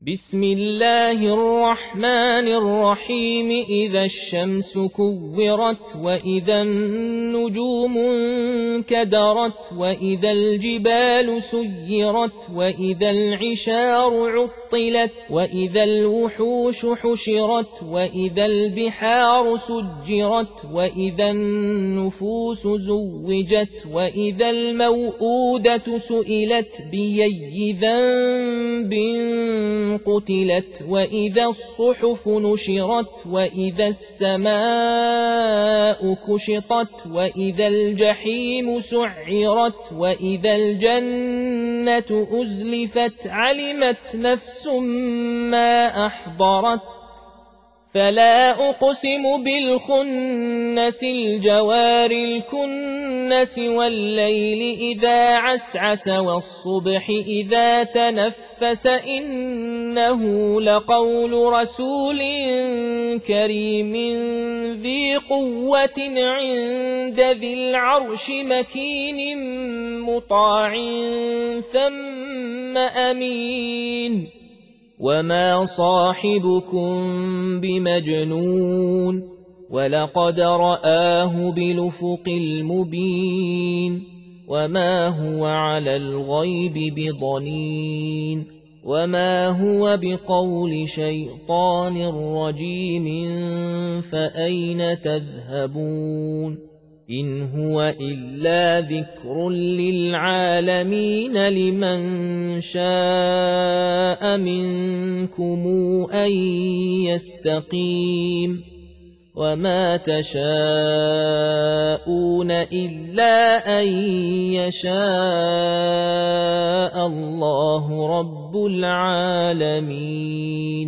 بسم الله الرحمن الرحيم. إذا الشمس كورت وإذا النجوم انكدرت وإذا الجبال سيرت وإذا العشار عطلت وإذا الوحوش حشرت وإذا البحار سجرت وإذا النفوس زوجت وإذا الموءودة سئلت بأي ذنب قتلت وإذا الصحف نشرت وإذا السماء كشطت وإذا الجحيم سعرت وإذا الجنة أزلفت علمت نفس ما أحضرت فلا أقسم بالخنس الجوار الكنس والليل إذا عسعس والصبح إذا تنفس إنه لقول رسول كريم ذي قوة عند ذي العرش مكين مطاع ثم أمين وما صاحبكم بمجنون ولقد رآه بالأفق المبين وما هو على الغيب بضنين وما هو بقول شيطان رجيم فأين تذهبون إن هو إلا ذكر للعالمين لمن شاء منكم أن يستقيم وما تشاءون إلا أن يشاء الله رب العالمين.